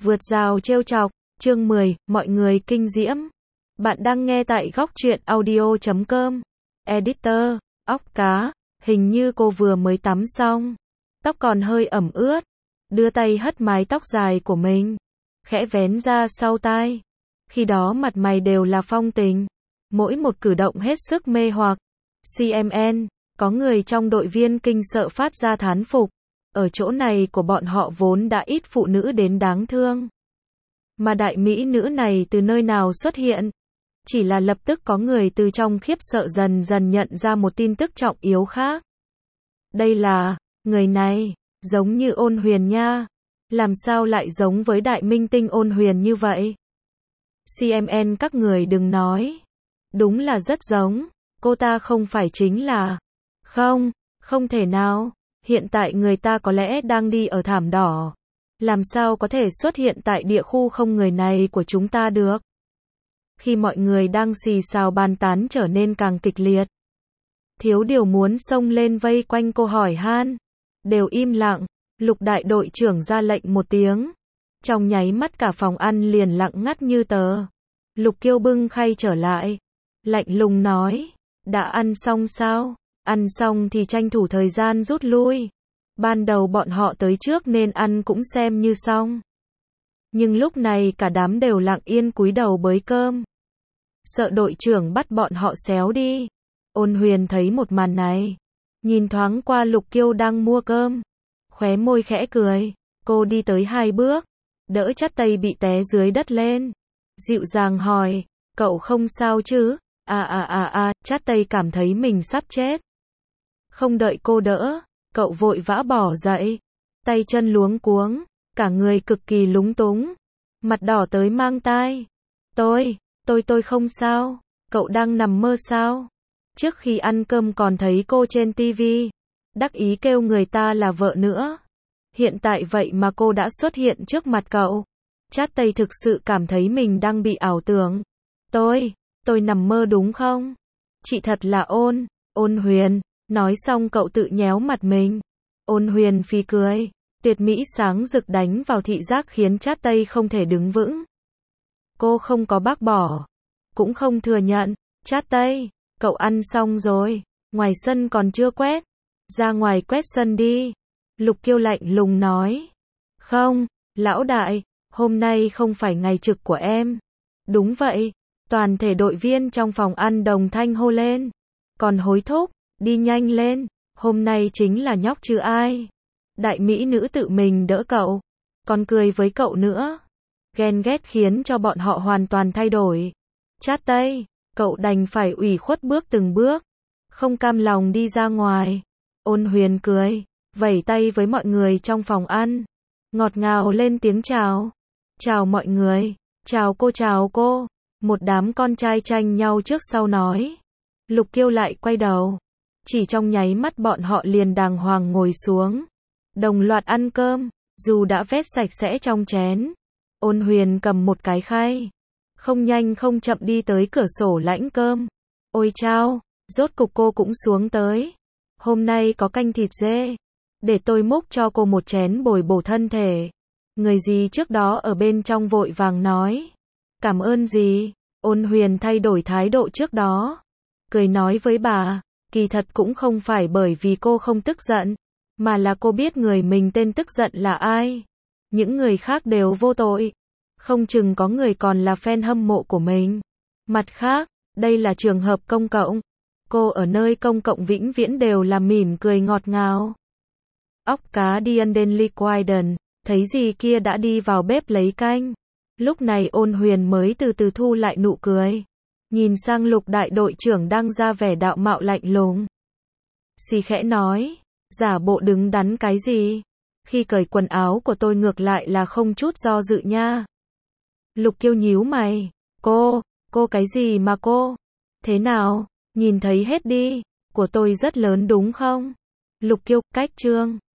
Vượt rào trêu chọc, chương 10, mọi người kinh diễm. Bạn đang nghe tại góc truyện audio.com. Editor, óc cá, hình như cô vừa mới tắm xong. Tóc còn hơi ẩm ướt. Đưa tay hất mái tóc dài của mình. Khẽ vén ra sau tai. Khi đó mặt mày đều là phong tình. Mỗi một cử động hết sức mê hoặc. CMN, có người trong đội viên kinh sợ phát ra thán phục. Ở chỗ này của bọn họ vốn đã ít phụ nữ đến đáng thương. Mà đại mỹ nữ này từ nơi nào xuất hiện? Chỉ là lập tức có người từ trong khiếp sợ dần dần nhận ra một tin tức trọng yếu khác. Đây là, người này, giống như Ôn Huyền nha. Làm sao lại giống với đại minh tinh Ôn Huyền như vậy? CMN các người đừng nói. Đúng là rất giống, cô ta không phải chính là... Không, không thể nào. Hiện tại người ta có lẽ đang đi ở thảm đỏ. Làm sao có thể xuất hiện tại địa khu không người này của chúng ta được? Khi mọi người đang xì xào bàn tán trở nên càng kịch liệt. Thiếu điều muốn xông lên vây quanh cô hỏi han. Đều im lặng, Lục đại đội trưởng ra lệnh một tiếng. Trong nháy mắt cả phòng ăn liền lặng ngắt như tờ. Lục Kiêu bưng khay trở lại. Lạnh lùng nói, đã ăn xong sao? Ăn xong thì tranh thủ thời gian rút lui. Ban đầu bọn họ tới trước nên ăn cũng xem như xong. Nhưng lúc này cả đám đều lặng yên cúi đầu bới cơm. Sợ đội trưởng bắt bọn họ xéo đi. Ôn Huyền thấy một màn này. Nhìn thoáng qua Lục Kiêu đang mua cơm. Khóe môi khẽ cười. Cô đi tới 2 bước. Đỡ Chát Tây bị té dưới đất lên. Dịu dàng hỏi. Cậu không sao chứ? Chát Tây cảm thấy mình sắp chết. Không đợi cô đỡ, cậu vội vã bỏ dậy. Tay chân luống cuống, cả người cực kỳ lúng túng. Mặt đỏ tới mang tai. Tôi không sao. Cậu đang nằm mơ sao? Trước khi ăn cơm còn thấy cô trên tivi. Đắc ý kêu người ta là vợ nữa. Hiện tại vậy mà cô đã xuất hiện trước mặt cậu. Chát Tây thực sự cảm thấy mình đang bị ảo tưởng. Tôi nằm mơ đúng không? Chị thật là Ôn Huyền. Nói xong cậu tự nhéo mặt mình. Ôn Huyền phì cười. Tuyệt mỹ sáng rực đánh vào thị giác khiến Chát Tây không thể đứng vững. Cô không có bác bỏ. Cũng không thừa nhận. Chát Tây, cậu ăn xong rồi. Ngoài sân còn chưa quét. Ra ngoài quét sân đi. Lục Kiêu lạnh lùng nói. Không, lão đại, hôm nay không phải ngày trực của em. Đúng vậy. Toàn thể đội viên trong phòng ăn đồng thanh hô lên. Còn hối thúc. Đi nhanh lên, hôm nay chính là nhóc chứ ai. Đại mỹ nữ tự mình đỡ cậu, còn cười với cậu nữa. Ghen ghét khiến cho bọn họ hoàn toàn thay đổi. Chát Tây, cậu đành phải ủy khuất bước từng bước, không cam lòng đi ra ngoài. Ôn Huyền cười, vẩy tay với mọi người trong phòng ăn. Ngọt ngào lên tiếng chào. Chào mọi người, chào cô. Một đám con trai tranh nhau trước sau nói. Lục Kiêu lại quay đầu. Chỉ trong nháy mắt bọn họ liền đàng hoàng ngồi xuống. Đồng loạt ăn cơm, dù đã vét sạch sẽ trong chén. Ôn Huyền cầm một cái khay. Không nhanh không chậm đi tới cửa sổ lãnh cơm. Ôi chao, rốt cục cô cũng xuống tới. Hôm nay có canh thịt dê. Để tôi múc cho cô một chén bồi bổ thân thể. Người gì trước đó ở bên trong vội vàng nói. Cảm ơn gì? Ôn Huyền thay đổi thái độ trước đó. Cười nói với bà. Kỳ thật cũng không phải bởi vì cô không tức giận, mà là cô biết người mình tên tức giận là ai. Những người khác đều vô tội. Không chừng có người còn là fan hâm mộ của mình. Mặt khác, đây là trường hợp công cộng. Cô ở nơi công cộng vĩnh viễn đều là mỉm cười ngọt ngào. Óc cá Dianden Liquiden, thấy gì kia đã đi vào bếp lấy canh. Lúc này Ôn Huyền mới từ từ thu lại nụ cười. Nhìn sang Lục đại đội trưởng đang ra vẻ đạo mạo lạnh lùng. Xì khẽ nói, giả bộ đứng đắn cái gì? Khi cởi quần áo của tôi ngược lại là không chút do dự nha. Lục Kiêu nhíu mày, cô cái gì mà cô? Thế nào, nhìn thấy hết đi, của tôi rất lớn đúng không? Lục Kiêu, cách chương.